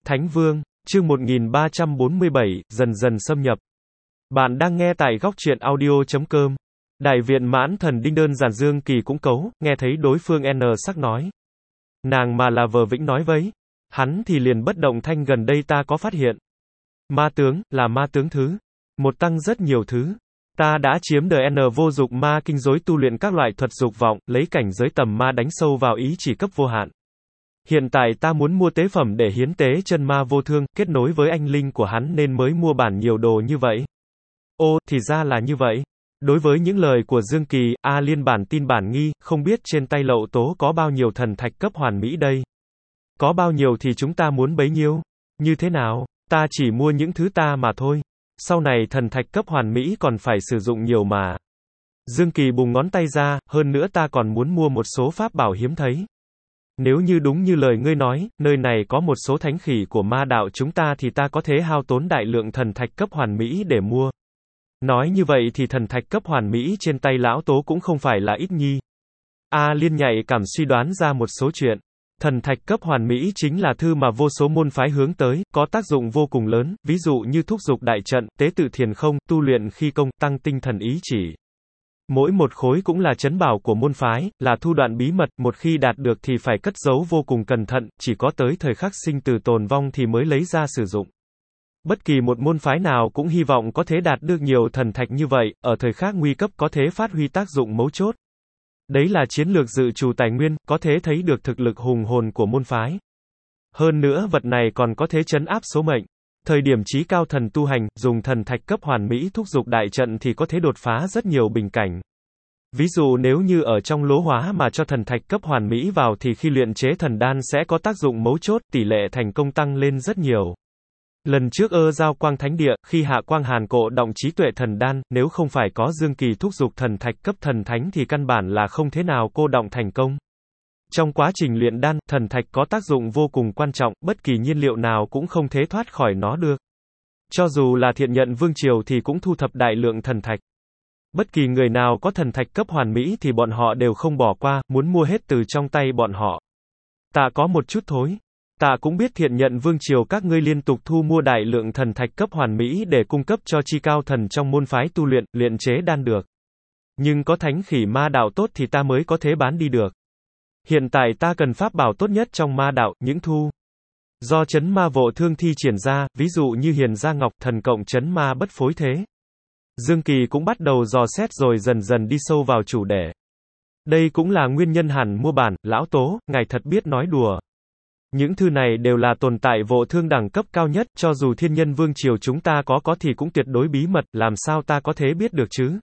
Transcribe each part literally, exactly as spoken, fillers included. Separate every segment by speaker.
Speaker 1: Thánh Vương, chương một nghìn ba trăm bốn mươi bảy, dần dần xâm nhập. Bạn đang nghe tại góc truyện audio chấm com. Đại viện Mãn Thần Đinh đơn giản Dương Kỳ cũng cấu, nghe thấy đối phương N sắc nói. Nàng mà là vờ vĩnh nói vấy. Hắn thì liền bất động thanh gần đây ta có phát hiện. Ma tướng, là ma tướng thứ. Một tăng rất nhiều thứ. Ta đã chiếm đời N vô dục ma kinh rối tu luyện các loại thuật dục vọng, lấy cảnh giới tầm ma đánh sâu vào ý chỉ cấp vô hạn. Hiện tại ta muốn mua tế phẩm để hiến tế chân ma vô thương, kết nối với anh linh của hắn nên mới mua bản nhiều đồ như vậy. Ô, thì ra là như vậy. Đối với những lời của Dương Kỳ, A Liên bản tin bản nghi, không biết trên tay Lậu Tố có bao nhiêu thần thạch cấp hoàn mỹ đây. Có bao nhiêu thì chúng ta muốn bấy nhiêu. Như thế nào, ta chỉ mua những thứ ta mà thôi. Sau này thần thạch cấp hoàn mỹ còn phải sử dụng nhiều mà. Dương Kỳ bùng ngón tay ra, hơn nữa ta còn muốn mua một số pháp bảo hiếm thấy. Nếu như đúng như lời ngươi nói, nơi này có một số thánh khỉ của ma đạo chúng ta thì ta có thể hao tốn đại lượng thần thạch cấp hoàn mỹ để mua. Nói như vậy thì thần thạch cấp hoàn mỹ trên tay lão Tố cũng không phải là ít nhi. A Liên nhạy cảm suy đoán ra một số chuyện. Thần thạch cấp hoàn mỹ chính là thư mà vô số môn phái hướng tới, có tác dụng vô cùng lớn, ví dụ như thúc dục đại trận, tế tự thiền không, tu luyện khí công, tăng tinh thần ý chỉ. Mỗi một khối cũng là trấn bảo của môn phái, là thu đoạn bí mật, một khi đạt được thì phải cất giấu vô cùng cẩn thận, chỉ có tới thời khắc sinh tử tồn vong thì mới lấy ra sử dụng. Bất kỳ một môn phái nào cũng hy vọng có thể đạt được nhiều thần thạch như vậy, ở thời khắc nguy cấp có thể phát huy tác dụng mấu chốt. Đấy là chiến lược dự trù tài nguyên, có thể thấy được thực lực hùng hồn của môn phái. Hơn nữa vật này còn có thể trấn áp số mệnh. Thời điểm chí cao thần tu hành, dùng thần thạch cấp hoàn mỹ thúc dục đại trận thì có thể đột phá rất nhiều bình cảnh. Ví dụ nếu như ở trong lỗ hóa mà cho thần thạch cấp hoàn mỹ vào thì khi luyện chế thần đan sẽ có tác dụng mấu chốt, tỷ lệ thành công tăng lên rất nhiều. Lần trước ơ giao quang thánh địa, khi Hạ Quang Hàn Cộ động trí tuệ thần đan, nếu không phải có Dương Kỳ thúc dục thần thạch cấp thần thánh thì căn bản là không thế nào cô động thành công. Trong quá trình luyện đan, thần thạch có tác dụng vô cùng quan trọng, bất kỳ nhiên liệu nào cũng không thể thoát khỏi nó được. Cho dù là Thiện Nhận Vương Triều thì cũng thu thập đại lượng thần thạch. Bất kỳ người nào có thần thạch cấp hoàn mỹ thì bọn họ đều không bỏ qua, muốn mua hết từ trong tay bọn họ. Ta có một chút thối. Ta cũng biết Thiện Nhận Vương Triều các ngươi liên tục thu mua đại lượng thần thạch cấp hoàn mỹ để cung cấp cho chi cao thần trong môn phái tu luyện, luyện chế đan được. Nhưng có thánh khỉ ma đạo tốt thì ta mới có thể bán đi được. Hiện tại ta cần pháp bảo tốt nhất trong ma đạo, những thu do chấn ma vô thương thi triển ra, ví dụ như Hiền Gia Ngọc, thần cộng chấn ma bất phối thế. Dương Kỳ cũng bắt đầu dò xét rồi dần dần đi sâu vào chủ đề. Đây cũng là nguyên nhân hẳn mua bản, lão Tố, ngài thật biết nói đùa. Những thư này đều là tồn tại vô thương đẳng cấp cao nhất, cho dù Thiên Nhân Vương Triều chúng ta có có thì cũng tuyệt đối bí mật, làm sao ta có thể biết được chứ?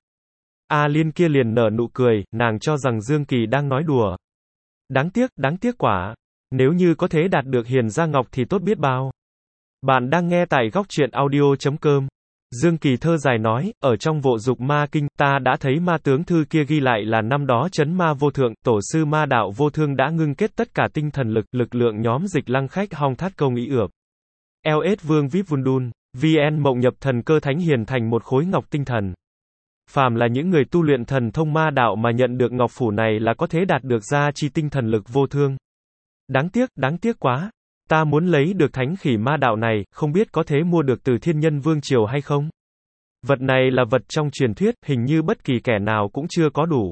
Speaker 1: A Liên kia liền nở nụ cười, nàng cho rằng Dương Kỳ đang nói đùa. Đáng tiếc, đáng tiếc quả. Nếu như có thể đạt được Hiền Gia Ngọc thì tốt biết bao. Bạn đang nghe tại góc truyện audio chấm com. Dương Kỳ thơ dài nói, ở trong Vô Dục Ma Kinh, ta đã thấy ma tướng thư kia ghi lại là năm đó chấn ma vô thượng, tổ sư ma đạo vô thương đã ngưng kết tất cả tinh thần lực, lực lượng nhóm dịch lăng khách hong thát công ý ược. lờ ét Vương Vip Vundun, vê en mộng nhập thần cơ thánh hiền thành một khối ngọc tinh thần. Phàm là những người tu luyện thần thông ma đạo mà nhận được ngọc phủ này là có thể đạt được gia chi tinh thần lực vô thương. Đáng tiếc, đáng tiếc quá. Ta muốn lấy được thánh khỉ ma đạo này, không biết có thể mua được từ Thiên Nhân Vương Triều hay không? Vật này là vật trong truyền thuyết, hình như bất kỳ kẻ nào cũng chưa có đủ.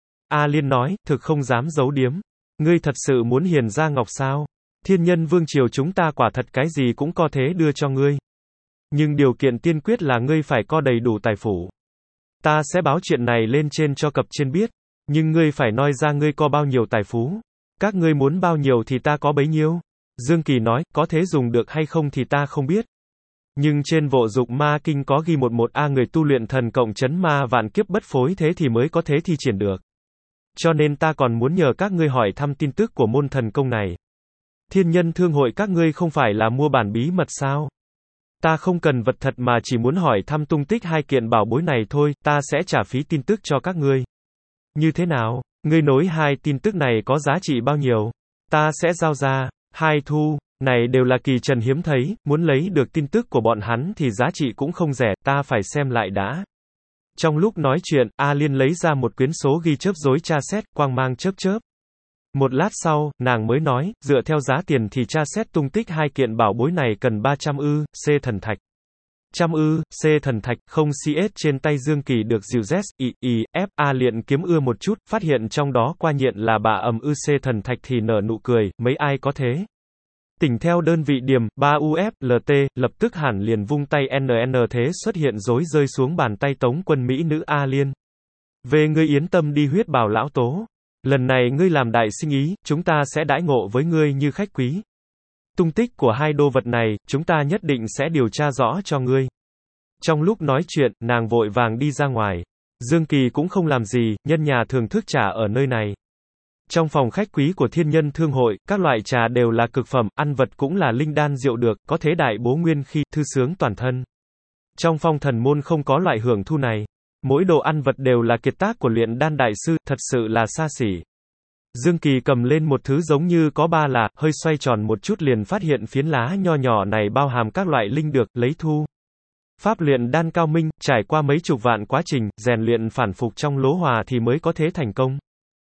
Speaker 1: A Liên nói, thực không dám giấu điếm. Ngươi thật sự muốn Hiền Gia Ngọc sao? Thiên Nhân Vương Triều chúng ta quả thật cái gì cũng có thể đưa cho ngươi. Nhưng điều kiện tiên quyết là ngươi phải có đầy đủ tài phủ. Ta sẽ báo chuyện này lên trên cho cập trên biết. Nhưng ngươi phải nói ra ngươi có bao nhiêu tài phú. Các ngươi muốn bao nhiêu thì ta có bấy nhiêu. Dương Kỳ nói, có thể dùng được hay không thì ta không biết. Nhưng trên Vô Dục Ma Kinh có ghi một một a người tu luyện thần cộng chấn ma vạn kiếp bất phối thế thì mới có thể thi triển được. Cho nên ta còn muốn nhờ các ngươi hỏi thăm tin tức của môn thần công này. Thiên Nhân Thương hội các ngươi không phải là mua bản bí mật sao? Ta không cần vật thật mà chỉ muốn hỏi thăm tung tích hai kiện bảo bối này thôi, ta sẽ trả phí tin tức cho các ngươi. Như thế nào? Ngươi nối hai tin tức này có giá trị bao nhiêu? Ta sẽ giao ra. Hai thu này đều là kỳ trần hiếm thấy, muốn lấy được tin tức của bọn hắn thì giá trị cũng không rẻ, ta phải xem lại đã. Trong lúc nói chuyện, A Liên lấy ra một quyển số ghi chớp rối tra xét, quang mang chớp chớp. Một lát sau, nàng mới nói, dựa theo giá tiền thì tra xét tung tích hai kiện bảo bối này cần ba trăm ư, C thần thạch. Trăm ư, C thần thạch, không C S trên tay Dương Kỳ được dìu Z, I, I, F, A liện kiếm ưa một chút, phát hiện trong đó qua nhiện là bà ầm ư C thần thạch thì nở nụ cười, mấy ai có thế. Tỉnh theo đơn vị điểm, ba U F, L T, lập tức hẳn liền vung tay N N thế xuất hiện rối rơi xuống bàn tay Tống quân Mỹ nữ A Liên. Về ngươi yên tâm đi huyết bào lão tố. Lần này ngươi làm đại sinh ý, chúng ta sẽ đãi ngộ với ngươi như khách quý. Tung tích của hai đô vật này, chúng ta nhất định sẽ điều tra rõ cho ngươi. Trong lúc nói chuyện, nàng vội vàng đi ra ngoài. Dương Kỳ cũng không làm gì, nhân nhà thường thức trà ở nơi này. Trong phòng khách quý của Thiên Nhân Thương hội, các loại trà đều là cực phẩm, ăn vật cũng là linh đan rượu được, có thế đại bố nguyên khi, thư sướng toàn thân. Trong phong thần môn không có loại hưởng thu này. Mỗi đồ ăn vật đều là kiệt tác của luyện đan đại sư, thật sự là xa xỉ. Dương Kỳ cầm lên một thứ giống như có ba là, hơi xoay tròn một chút liền phát hiện phiến lá nho nhỏ này bao hàm các loại linh được, lấy thu. Pháp luyện đan cao minh, trải qua mấy chục vạn quá trình, rèn luyện phản phục trong lỗ hòa thì mới có thế thành công.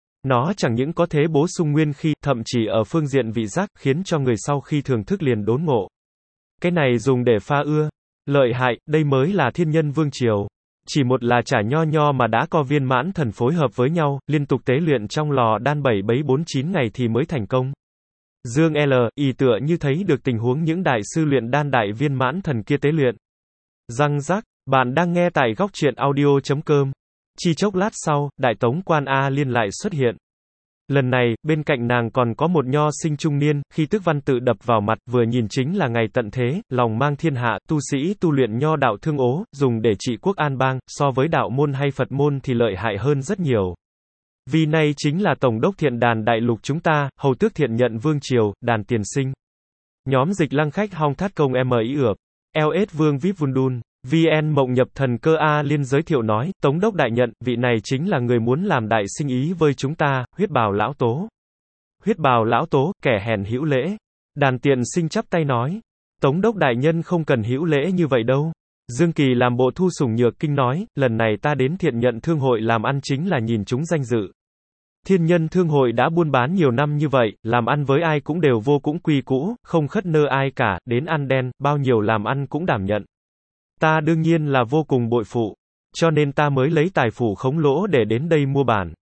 Speaker 1: Nó chẳng những có thế bổ sung nguyên khí, thậm chỉ ở phương diện vị giác, khiến cho người sau khi thưởng thức liền đốn ngộ. Cái này dùng để pha ưa. Lợi hại, đây mới là thiên nhân vương triều. Chỉ một là trà nho nho mà đã có viên mãn thần phối hợp với nhau, liên tục tế luyện trong lò đan bảy bấy bốn chín ngày thì mới thành công. Dương L. Y tựa như thấy được tình huống những đại sư luyện đan đại viên mãn thần kia tế luyện. Răng rắc, bạn đang nghe tại góc truyện audio chấm com. Chỉ chốc lát sau, đại tống quan A Liên lại xuất hiện. Lần này, bên cạnh nàng còn có một nho sinh trung niên, khi tức văn tự đập vào mặt, vừa nhìn chính là ngày tận thế, lòng mang thiên hạ, tu sĩ tu luyện nho đạo thương ố, dùng để trị quốc an bang, so với đạo môn hay Phật môn thì lợi hại hơn rất nhiều. Vì này chính là tổng đốc thiện đàn đại lục chúng ta, hầu tước thiện nhận vương triều, đàn tiền sinh. Nhóm dịch lăng khách hong thát công M ý ược. L S vương vip vundun. vê en Mộng Nhập Thần Cơ A Liên giới thiệu nói, Tống đốc đại nhận, vị này chính là người muốn làm đại sinh ý với chúng ta, huyết bào lão tố. Huyết bào lão tố, kẻ hèn hữu lễ. Đàn tiện sinh chắp tay nói, Tống đốc đại nhân không cần hữu lễ như vậy đâu. Dương Kỳ làm bộ thu sủng nhược kinh nói, lần này ta đến thiện nhận thương hội làm ăn chính là nhìn chúng danh dự. Thiên nhân thương hội đã buôn bán nhiều năm như vậy, làm ăn với ai cũng đều vô cũng quy cũ, không khất nơ ai cả, đến ăn đen, bao nhiêu làm ăn cũng đảm nhận. Ta đương nhiên là vô cùng bội phụ, cho nên ta mới lấy tài phủ khống lỗ để đến đây mua bản.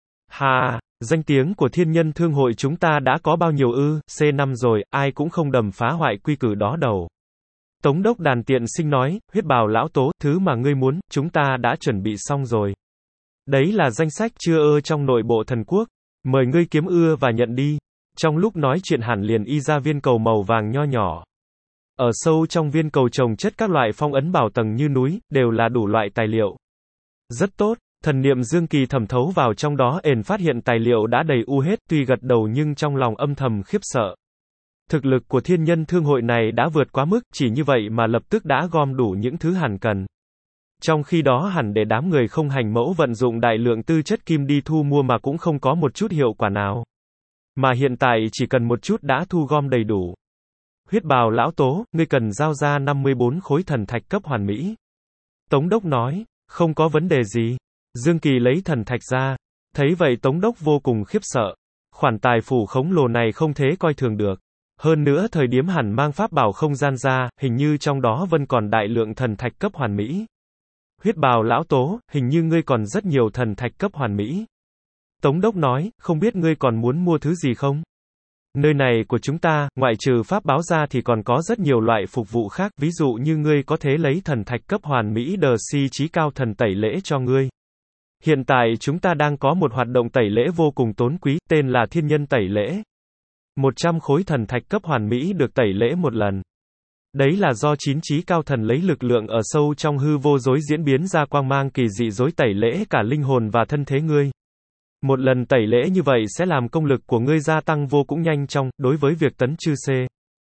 Speaker 1: Hà, danh tiếng của thiên nhân thương hội chúng ta đã có bao nhiêu ư, C năm rồi, ai cũng không đầm phá hoại quy củ đó đầu. Tống đốc đàn tiện sinh nói, huyết bào lão tố, thứ mà ngươi muốn, chúng ta đã chuẩn bị xong rồi. Đấy là danh sách chưa ơ trong nội bộ thần quốc, mời ngươi kiếm ưa và nhận đi. Trong lúc nói chuyện hẳn liền y ra viên cầu màu vàng nho nhỏ. Ở sâu trong viên cầu trồng chất các loại phong ấn bảo tầng như núi, đều là đủ loại tài liệu. Rất tốt, thần niệm Dương Kỳ thẩm thấu vào trong đó ền phát hiện tài liệu đã đầy u hết, tuy gật đầu nhưng trong lòng âm thầm khiếp sợ. Thực lực của thiên nhân thương hội này đã vượt quá mức, chỉ như vậy mà lập tức đã gom đủ những thứ hẳn cần. Trong khi đó hẳn để đám người không hành mẫu vận dụng đại lượng tư chất kim đi thu mua mà cũng không có một chút hiệu quả nào. Mà hiện tại chỉ cần một chút đã thu gom đầy đủ. Huyết bào lão tố, ngươi cần giao ra năm mươi bốn khối thần thạch cấp hoàn mỹ. Tống đốc nói, không có vấn đề gì. Dương Kỳ lấy thần thạch ra. Thấy vậy Tống đốc vô cùng khiếp sợ. Khoản tài phủ khống lồ này không thế coi thường được. Hơn nữa thời điểm hẳn mang pháp bảo không gian ra, hình như trong đó vẫn còn đại lượng thần thạch cấp hoàn mỹ. Huyết bào lão tố, hình như ngươi còn rất nhiều thần thạch cấp hoàn mỹ. Tống đốc nói, không biết ngươi còn muốn mua thứ gì không? Nơi này của chúng ta, ngoại trừ pháp báo ra thì còn có rất nhiều loại phục vụ khác, ví dụ như ngươi có thể lấy thần thạch cấp hoàn mỹ đờ si trí cao thần tẩy lễ cho ngươi. Hiện tại chúng ta đang có một hoạt động tẩy lễ vô cùng tốn quý, tên là thiên nhân tẩy lễ. một trăm khối thần thạch cấp hoàn mỹ được tẩy lễ một lần. Đấy là do chín trí cao thần lấy lực lượng ở sâu trong hư vô dối diễn biến ra quang mang kỳ dị dối tẩy lễ cả linh hồn và thân thế ngươi. Một lần tẩy lễ như vậy sẽ làm công lực của ngươi gia tăng vô cùng nhanh chóng, đối với việc tấn chư C.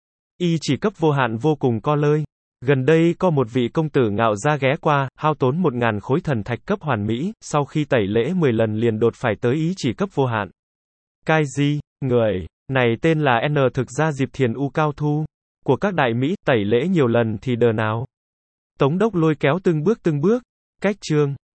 Speaker 1: Y chỉ cấp vô hạn vô cùng co lơi. Gần đây có một vị công tử ngạo gia ghé qua, hao tốn một ngàn khối thần thạch cấp hoàn mỹ, sau khi tẩy lễ mười lần liền đột phải tới ý chỉ cấp vô hạn. Cái gì? Người này tên là N thực ra dịp thiền u cao thu của các đại Mỹ, tẩy lễ nhiều lần thì đờ nào. Tống đốc lôi kéo từng bước từng bước. Cách chương